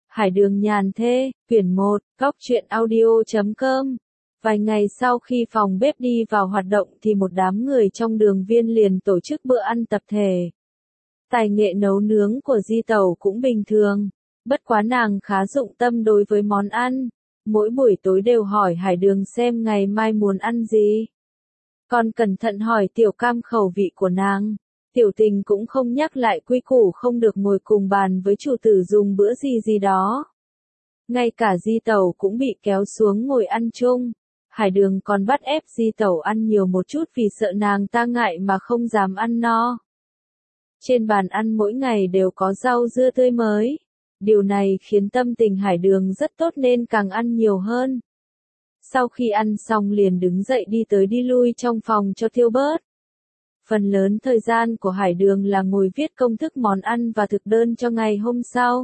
Hải Đường nhàn thê, quyển 1, goctruyện audio.com. Vài ngày sau khi phòng bếp đi vào hoạt động thì một đám người trong đường viên liền tổ chức bữa ăn tập thể. Tài nghệ nấu nướng của Di Tẩu cũng bình thường, bất quá nàng khá dụng tâm đối với món ăn. Mỗi buổi tối đều hỏi Hải Đường xem ngày mai muốn ăn gì. Còn cẩn thận hỏi Tiểu Cam khẩu vị của nàng. Tiểu Tình cũng không nhắc lại quy củ không được ngồi cùng bàn với chủ tử dùng bữa gì đó. Ngay cả Di Tẩu cũng bị kéo xuống ngồi ăn chung. Hải Đường còn bắt ép Di Tẩu ăn nhiều một chút vì sợ nàng ta ngại mà không dám ăn no. Trên bàn ăn mỗi ngày đều có rau dưa tươi mới. Điều này khiến tâm tình Hải Đường rất tốt nên càng ăn nhiều hơn. Sau khi ăn xong liền đứng dậy đi tới đi lui trong phòng cho thiêu bớt. Phần lớn thời gian của Hải Đường là ngồi viết công thức món ăn và thực đơn cho ngày hôm sau.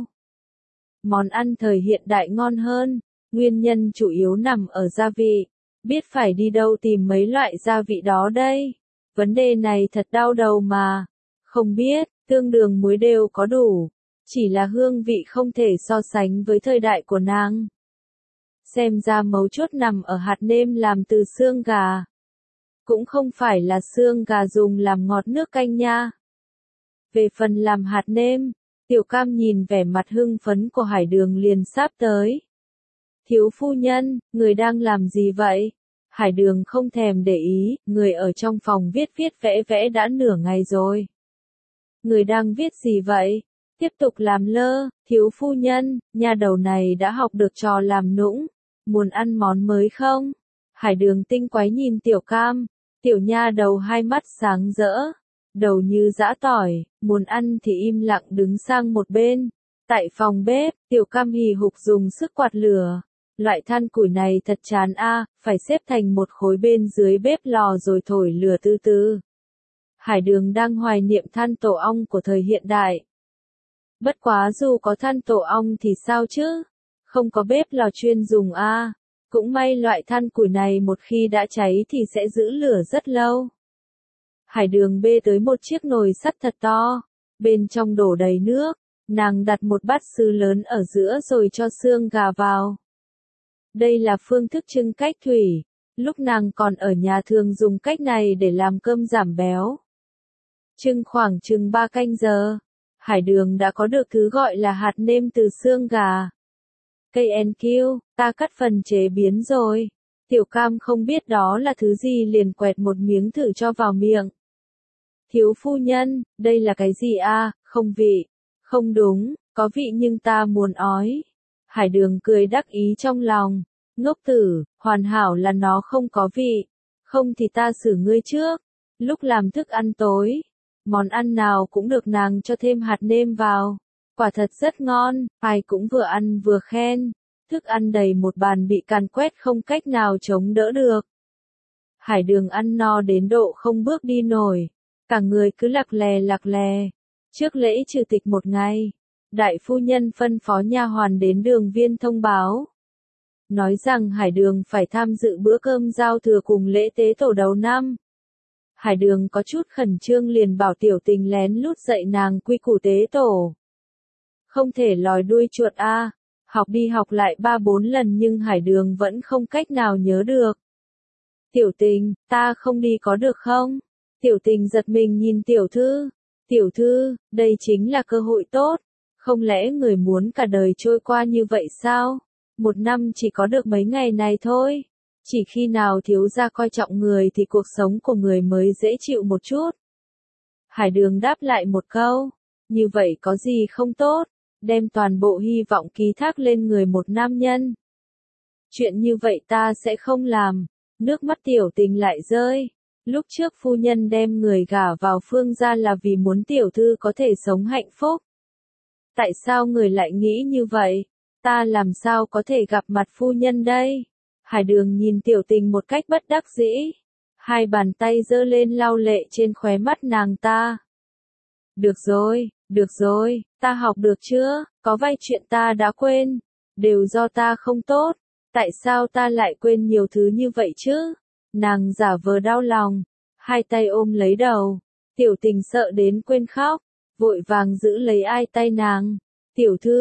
Món ăn thời hiện đại ngon hơn, nguyên nhân chủ yếu nằm ở gia vị. Biết phải đi đâu tìm mấy loại gia vị đó đây? Vấn đề này thật đau đầu mà. Không biết, tương đường muối đều có đủ. Chỉ là hương vị không thể so sánh với thời đại của nàng. Xem ra mấu chốt nằm ở hạt nêm làm từ xương gà. Cũng không phải là xương gà dùng làm ngọt nước canh nha. Về phần làm hạt nêm, Tiểu Cam nhìn vẻ mặt hưng phấn của Hải Đường liền sáp tới. Thiếu phu nhân, người đang làm gì vậy? Hải Đường không thèm để ý, người ở trong phòng viết vẽ đã nửa ngày rồi. Người đang viết gì vậy? Tiếp tục làm lơ, thiếu phu nhân, nhà đầu này đã học được trò làm nũng. Muốn ăn món mới không? Hải Đường tinh quái nhìn Tiểu Cam. Tiểu nha đầu hai mắt sáng rỡ, đầu như giã tỏi, muốn ăn thì im lặng đứng sang một bên. Tại phòng bếp, Tiểu Cam hì hục dùng sức quạt lửa. Loại than củi này thật chán a, phải xếp thành một khối bên dưới bếp lò rồi thổi lửa từ từ. Hải Đường đang hoài niệm than tổ ong của thời hiện đại. Bất quá dù có than tổ ong thì sao chứ? Không có bếp lò chuyên dùng a. Cũng may loại than củi này một khi đã cháy thì sẽ giữ lửa rất lâu. Hải Đường bê tới một chiếc nồi sắt thật to, bên trong đổ đầy nước, nàng đặt một bát sứ lớn ở giữa rồi cho xương gà vào. Đây là phương thức trưng cách thủy, lúc nàng còn ở nhà thường dùng cách này để làm cơm giảm béo. Trưng khoảng chừng 3 canh giờ, Hải Đường đã có được thứ gọi là hạt nêm từ xương gà. KNQ, ta cắt phần chế biến rồi. Tiểu Cam không biết đó là thứ gì liền quẹt một miếng thử cho vào miệng. Thiếu phu nhân, đây là cái gì a? Không vị. Không đúng, có vị nhưng ta muốn ói. Hải Đường cười đắc ý trong lòng. Ngốc tử, hoàn hảo là nó không có vị. Không thì ta xử ngươi trước. Lúc làm thức ăn tối, món ăn nào cũng được nàng cho thêm hạt nêm vào. Quả thật rất ngon, ai cũng vừa ăn vừa khen. Thức ăn đầy một bàn bị càn quét không cách nào chống đỡ được. Hải Đường ăn no đến độ không bước đi nổi. Cả người cứ lặc lè. Trước lễ trừ tịch một ngày, đại phu nhân phân phó nha hoàn đến đường viên thông báo. Nói rằng Hải Đường phải tham dự bữa cơm giao thừa cùng lễ tế tổ đầu năm. Hải Đường có chút khẩn trương liền bảo Tiểu Tình lén lút dạy nàng quy củ tế tổ. Không thể lòi đuôi chuột a, học đi học lại 3-4 lần nhưng Hải Đường vẫn không cách nào nhớ được. Tiểu Tình, ta không đi có được không? Tiểu Tình giật mình nhìn Tiểu Thư. Tiểu Thư, đây chính là cơ hội tốt. Không lẽ người muốn cả đời trôi qua như vậy sao? Một năm chỉ có được mấy ngày này thôi. Chỉ khi nào thiếu gia coi trọng người thì cuộc sống của người mới dễ chịu một chút. Hải Đường đáp lại một câu. Như vậy có gì không tốt? Đem toàn bộ hy vọng ký thác lên người một nam nhân. Chuyện như vậy ta sẽ không làm. Nước mắt Tiểu Tình lại rơi. Lúc trước phu nhân đem người gả vào Phương gia là vì muốn Tiểu Thư có thể sống hạnh phúc. Tại sao người lại nghĩ như vậy? Ta làm sao có thể gặp mặt phu nhân đây? Hải Đường nhìn Tiểu Tình một cách bất đắc dĩ. Hai bàn tay giơ lên lau lệ trên khóe mắt nàng ta. Được rồi, ta học được chưa? Có vài chuyện ta đã quên. Đều do ta không tốt. Tại sao ta lại quên nhiều thứ như vậy chứ? Nàng giả vờ đau lòng. Hai tay ôm lấy đầu. Tiểu Tình sợ đến quên khóc. Vội vàng giữ lấy ai tay nàng. Tiểu Thư,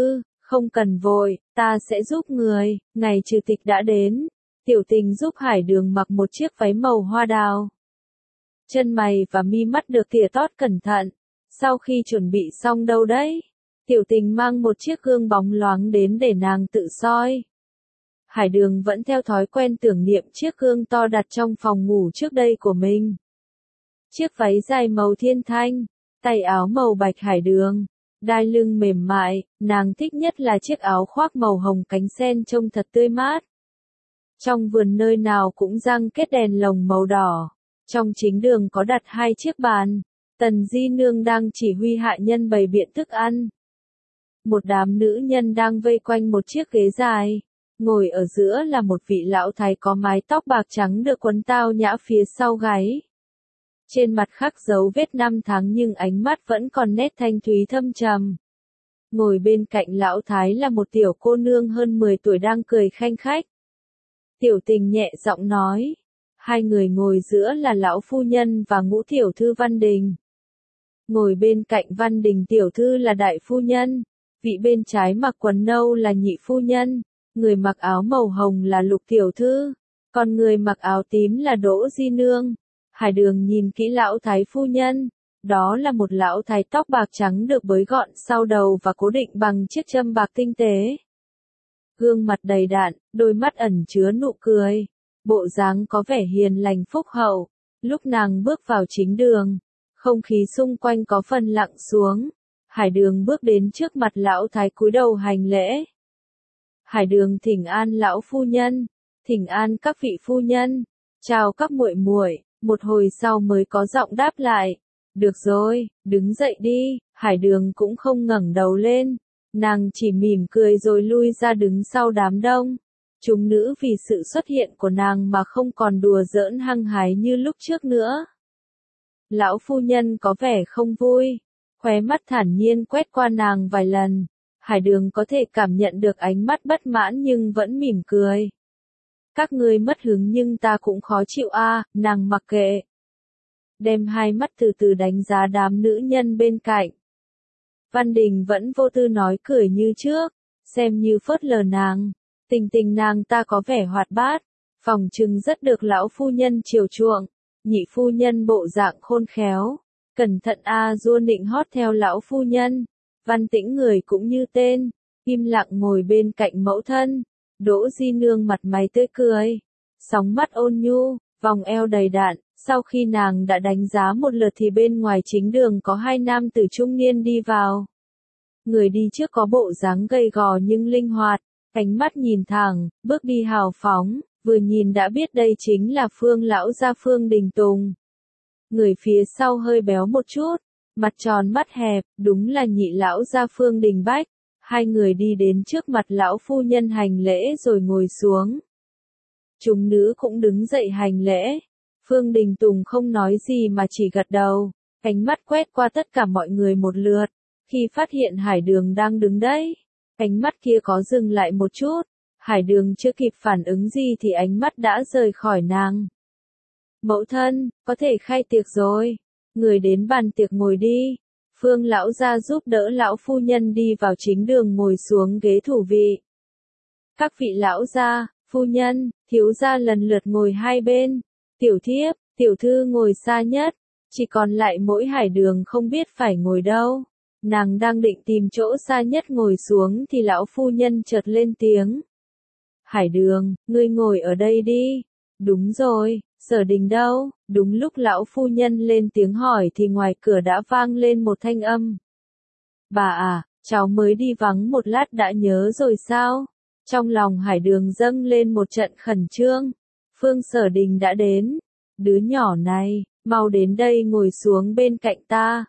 Không cần vội, ta sẽ giúp người, ngày trừ tịch đã đến. Tiểu Tình giúp Hải Đường mặc một chiếc váy màu hoa đào. Chân mày và mi mắt được tỉa tót cẩn thận. Sau khi chuẩn bị xong đâu đấy? Tiểu Tình mang một chiếc gương bóng loáng đến để nàng tự soi. Hải Đường vẫn theo thói quen tưởng niệm chiếc gương to đặt trong phòng ngủ trước đây của mình. Chiếc váy dài màu thiên thanh, tay áo màu bạch Hải Đường, đai lưng mềm mại, nàng thích nhất là chiếc áo khoác màu hồng cánh sen trông thật tươi mát. Trong vườn nơi nào cũng răng kết đèn lồng màu đỏ. Trong chính đường có đặt 2 chiếc bàn. Tần Di Nương đang chỉ huy hạ nhân bày biện thức ăn. Một đám nữ nhân đang vây quanh một chiếc ghế dài. Ngồi ở giữa là một vị lão thái có mái tóc bạc trắng được quấn tao nhã phía sau gáy. Trên mặt khắc dấu vết năm tháng nhưng ánh mắt vẫn còn nét thanh thúy thâm trầm. Ngồi bên cạnh lão thái là một tiểu cô nương hơn 10 tuổi đang cười khanh khách. Tiểu Tình nhẹ giọng nói. Hai người ngồi giữa là lão phu nhân và ngũ tiểu thư Văn Đình. Ngồi bên cạnh Văn Đình tiểu thư là đại phu nhân. Vị bên trái mặc quần nâu là nhị phu nhân. Người mặc áo màu hồng là Lục tiểu thư. Còn người mặc áo tím là Đỗ Di Nương. Hải Đường nhìn kỹ lão thái phu nhân. Đó là một lão thái tóc bạc trắng được bới gọn sau đầu và cố định bằng chiếc châm bạc tinh tế. Gương mặt đầy đặn, đôi mắt ẩn chứa nụ cười. Bộ dáng có vẻ hiền lành phúc hậu. Lúc nàng bước vào chính đường, không khí xung quanh có phần lặng xuống. Hải Đường bước đến trước mặt lão thái cúi đầu hành lễ. Hải Đường thỉnh an lão phu nhân, thỉnh an các vị phu nhân, chào các muội muội. Một hồi sau mới có giọng đáp lại. Được rồi, đứng dậy đi. Hải Đường cũng không ngẩng đầu lên. Nàng chỉ mỉm cười rồi lui ra đứng sau đám đông. Chúng nữ vì sự xuất hiện của nàng mà không còn đùa giỡn hăng hái như lúc trước nữa. Lão phu nhân có vẻ không vui. Khóe mắt thản nhiên quét qua nàng vài lần. Hải Đường có thể cảm nhận được ánh mắt bất mãn nhưng vẫn mỉm cười. Các ngươi mất hứng nhưng ta cũng khó chịu a, nàng mặc kệ. Đem hai mắt từ từ đánh giá đám nữ nhân bên cạnh. Văn Đình vẫn vô tư nói cười như trước, xem như phớt lờ nàng. Tình tình nàng ta có vẻ hoạt bát, phòng trừng rất được lão phu nhân chiều chuộng. Nhị phu nhân bộ dạng khôn khéo, cẩn thận dua nịnh hót theo lão phu nhân. Văn Tĩnh người cũng như tên, im lặng ngồi bên cạnh mẫu thân. Đỗ Di Nương mặt mày tươi cười, sóng mắt ôn nhu, vòng eo đầy đặn. Sau khi nàng đã đánh giá một lượt thì bên ngoài chính đường có 2 nam tử trung niên đi vào. Người đi trước có bộ dáng gầy gò nhưng linh hoạt, ánh mắt nhìn thẳng, bước đi hào phóng, vừa nhìn đã biết đây chính là Phương lão gia Phương Đình Tùng. Người phía sau hơi béo một chút, mặt tròn mắt hẹp, đúng là nhị lão gia Phương Đình Bách. Hai người đi đến trước mặt lão phu nhân hành lễ rồi ngồi xuống. Chúng nữ cũng đứng dậy hành lễ. Phương Đình Tùng không nói gì mà chỉ gật đầu, ánh mắt quét qua tất cả mọi người một lượt. Khi phát hiện Hải Đường đang đứng đấy, ánh mắt kia có dừng lại một chút. Hải Đường chưa kịp phản ứng gì thì ánh mắt đã rời khỏi nàng. Mẫu thân, có thể khai tiệc rồi. Người đến bàn tiệc ngồi đi. Phương lão gia giúp đỡ lão phu nhân đi vào chính đường ngồi xuống ghế thủ vị. Các vị lão gia, phu nhân, thiếu gia lần lượt ngồi hai bên. Tiểu thiếp, tiểu thư ngồi xa nhất. Chỉ còn lại mỗi Hải Đường không biết phải ngồi đâu. Nàng đang định tìm chỗ xa nhất ngồi xuống thì lão phu nhân chợt lên tiếng. Hải Đường, ngươi ngồi ở đây đi. Đúng rồi, Sở Đình đâu? Đúng lúc lão phu nhân lên tiếng hỏi thì ngoài cửa đã vang lên một thanh âm. Bà à, cháu mới đi vắng một lát đã nhớ rồi sao? Trong lòng Hải Đường dâng lên một trận khẩn trương. Phương Sở Đình đã đến. Đứa nhỏ này, mau đến đây ngồi xuống bên cạnh ta.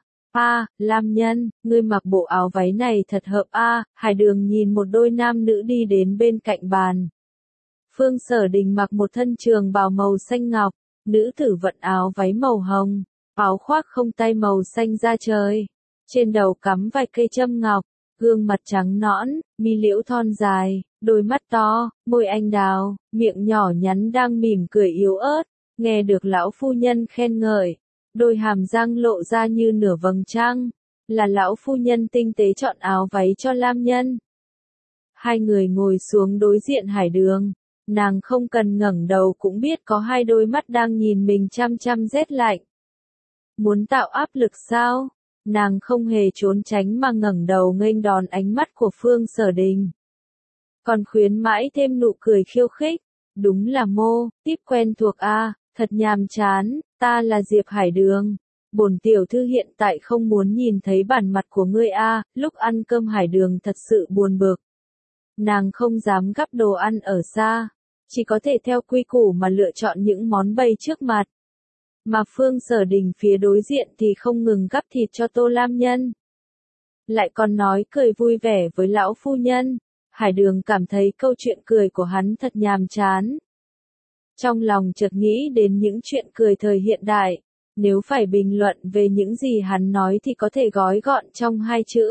Lam Nhân, ngươi mặc bộ áo váy này thật hợp Hải Đường nhìn một đôi nam nữ đi đến bên cạnh bàn. Phương Sở Đình mặc một thân trường bào màu xanh ngọc, nữ tử vận áo váy màu hồng, áo khoác không tay màu xanh da trời. Trên đầu cắm vài cây châm ngọc, gương mặt trắng nõn, mi liễu thon dài, đôi mắt to, môi anh đào, miệng nhỏ nhắn đang mỉm cười yếu ớt, nghe được lão phu nhân khen ngợi. Đôi hàm răng lộ ra như nửa vầng trăng, là lão phu nhân tinh tế chọn áo váy cho Lam Nhân. Hai người ngồi xuống đối diện Hải Đường. Nàng không cần ngẩng đầu cũng biết có hai đôi mắt đang nhìn mình chăm chăm rét lạnh. Muốn tạo áp lực sao? Nàng không hề trốn tránh mà ngẩng đầu nghênh đón ánh mắt của Phương Sở Đình. Còn khuyến mãi thêm nụ cười khiêu khích. Đúng là mô, tiếp quen thuộc a, thật nhàm chán, ta là Diệp Hải Đường. Bổn tiểu thư hiện tại không muốn nhìn thấy bản mặt của ngươi a, lúc ăn cơm Hải Đường thật sự buồn bực. Nàng không dám gắp đồ ăn ở xa, chỉ có thể theo quy củ mà lựa chọn những món bày trước mặt. Mà Phương Sở Đình phía đối diện thì không ngừng gắp thịt cho Tô Lam Nhân. Lại còn nói cười vui vẻ với lão phu nhân. Hải Đường cảm thấy câu chuyện cười của hắn thật nhàm chán. Trong lòng chợt nghĩ đến những chuyện cười thời hiện đại. Nếu phải bình luận về những gì hắn nói thì có thể gói gọn trong hai chữ.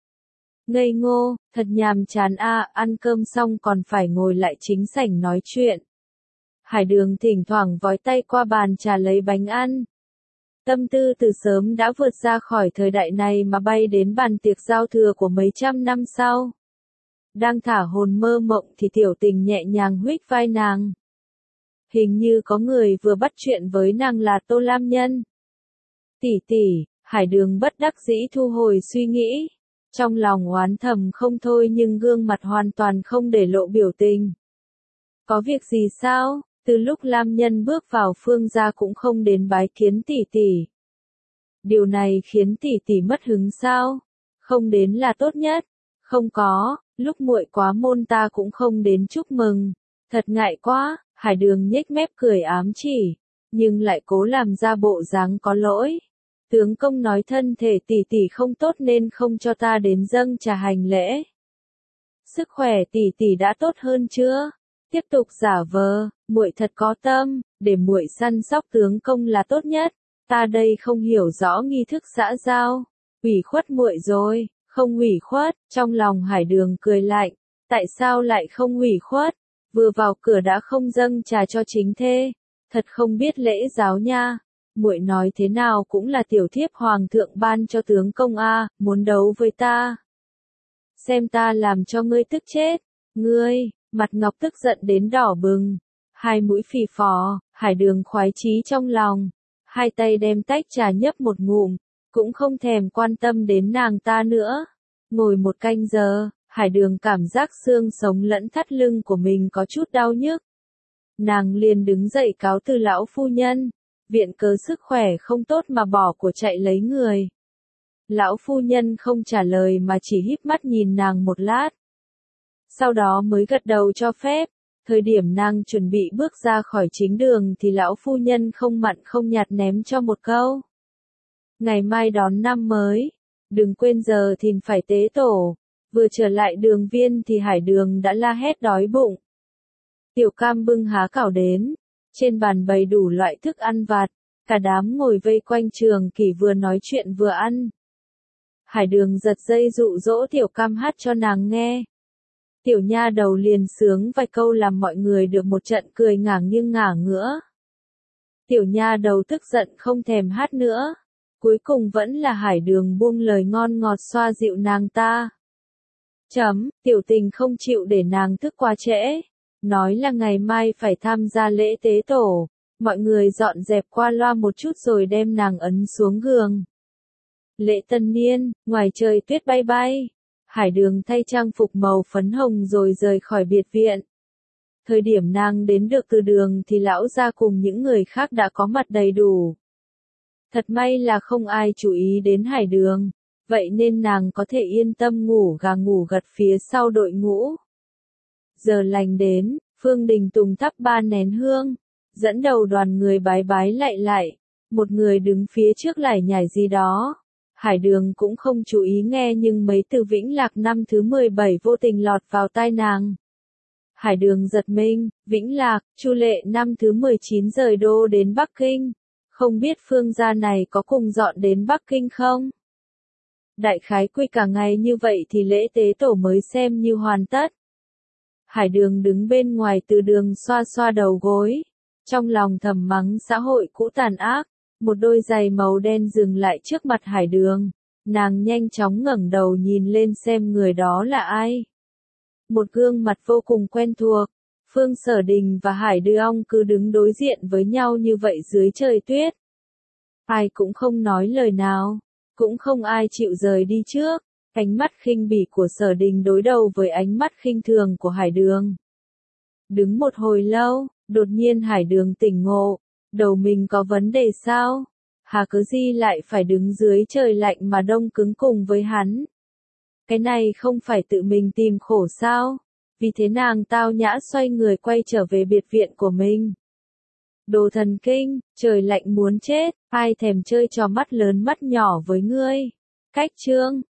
Ngây ngô, thật nhàm chán a, ăn cơm xong còn phải ngồi lại chính sảnh nói chuyện. Hải Đường thỉnh thoảng vói tay qua bàn trà lấy bánh ăn. Tâm tư từ sớm đã vượt ra khỏi thời đại này mà bay đến bàn tiệc giao thừa của mấy trăm năm sau. Đang thả hồn mơ mộng thì Tiểu Tình nhẹ nhàng huých vai nàng. Hình như có người vừa bắt chuyện với nàng là Tô Lam Nhân. Tỷ tỷ, Hải Đường bất đắc dĩ thu hồi suy nghĩ. Trong lòng oán thầm không thôi nhưng gương mặt hoàn toàn không để lộ biểu tình. Có việc gì sao? Từ lúc Lam Nhân bước vào Phương gia cũng không đến bái kiến tỷ tỷ. Điều này khiến tỷ tỷ mất hứng sao? Không đến là tốt nhất. Không có, lúc muội quá môn ta cũng không đến chúc mừng. Thật ngại quá, Hải Đường nhếch mép cười ám chỉ, nhưng lại cố làm ra bộ dáng có lỗi. Tướng công nói thân thể tỷ tỷ không tốt nên không cho ta đến dâng trà hành lễ. Sức khỏe tỷ tỷ đã tốt hơn chưa? Tiếp tục giả vờ, muội thật có tâm, để muội săn sóc tướng công là tốt nhất. Ta đây không hiểu rõ nghi thức xã giao, ủy khuất muội rồi. Không ủy khuất, trong lòng Hải Đường cười lạnh, tại sao lại không ủy khuất? Vừa vào cửa đã không dâng trà cho chính thê, thật không biết lễ giáo nha. Muội nói thế nào cũng là tiểu thiếp hoàng thượng ban cho tướng công a, muốn đấu với ta. Xem ta làm cho ngươi tức chết. Ngươi, mặt Ngọc tức giận đến đỏ bừng, hai mũi phì phò, Hải Đường khoái chí trong lòng, hai tay đem tách trà nhấp một ngụm, cũng không thèm quan tâm đến nàng ta nữa. Ngồi một canh giờ, Hải Đường cảm giác xương sống lẫn thắt lưng của mình có chút đau nhức. Nàng liền đứng dậy cáo từ lão phu nhân, viện cớ sức khỏe không tốt mà bỏ của chạy lấy người. Lão phu nhân không trả lời mà chỉ híp mắt nhìn nàng một lát. Sau đó mới gật đầu cho phép. Thời điểm nàng chuẩn bị bước ra khỏi chính đường thì lão phu nhân không mặn không nhạt ném cho một câu. Ngày mai đón năm mới, đừng quên giờ thìn phải tế tổ. Vừa trở lại đường viên thì Hải Đường đã la hét đói bụng. Tiểu Cam bưng há cảo đến, trên bàn bày đủ loại thức ăn vặt, cả đám ngồi vây quanh Trường Kỷ vừa nói chuyện vừa ăn. Hải Đường giật dây dụ dỗ Tiểu Cam hát cho nàng nghe. Tiểu nha đầu liền sướng vài câu làm mọi người được một trận cười ngả nghiêng ngả ngửa. Tiểu nha đầu tức giận không thèm hát nữa. Cuối cùng vẫn là Hải Đường buông lời ngon ngọt xoa dịu nàng ta. Tiểu Tình không chịu để nàng thức quá trễ. Nói là ngày mai phải tham gia lễ tế tổ. Mọi người dọn dẹp qua loa một chút rồi đem nàng ấn xuống giường. Lễ tân niên, ngoài trời tuyết bay bay. Hải Đường thay trang phục màu phấn hồng rồi rời khỏi biệt viện. Thời điểm nàng đến được từ đường thì lão gia cùng những người khác đã có mặt đầy đủ. Thật may là không ai chú ý đến Hải Đường, vậy nên nàng có thể yên tâm ngủ gà ngủ gật phía sau đội ngũ. Giờ lành đến, Phương Đình Tùng thắp 3 nén hương, dẫn đầu đoàn người bái bái lại, một người đứng phía trước lải nhải gì đó. Hải Đường cũng không chú ý nghe nhưng mấy từ Vĩnh Lạc năm thứ 17 vô tình lọt vào tai nàng. Hải Đường giật mình, Vĩnh Lạc, Chu Lệ năm thứ 19 rời đô đến Bắc Kinh. Không biết Phương gia này có cùng dọn đến Bắc Kinh không? Đại khái quy cả ngày như vậy thì lễ tế tổ mới xem như hoàn tất. Hải Đường đứng bên ngoài từ đường xoa xoa đầu gối. Trong lòng thầm mắng xã hội cũ tàn ác. Một đôi giày màu đen dừng lại trước mặt Hải Đường. Nàng nhanh chóng ngẩng đầu nhìn lên xem người đó là ai. Một gương mặt vô cùng quen thuộc. Phương Sở Đình và Hải Đường cứ đứng đối diện với nhau như vậy dưới trời tuyết. Ai cũng không nói lời nào, cũng không ai chịu rời đi trước. Ánh mắt khinh bỉ của Sở Đình đối đầu với ánh mắt khinh thường của Hải Đường. Đứng một hồi lâu, đột nhiên Hải Đường tỉnh ngộ, đầu mình có vấn đề sao? Hà Cớ Di lại phải đứng dưới trời lạnh mà đông cứng cùng với hắn. Cái này không phải tự mình tìm khổ sao? Vì thế nàng tao nhã xoay người quay trở về biệt viện của mình. Đồ thần kinh, trời lạnh muốn chết, ai thèm chơi trò mắt lớn mắt nhỏ với ngươi. Cách chương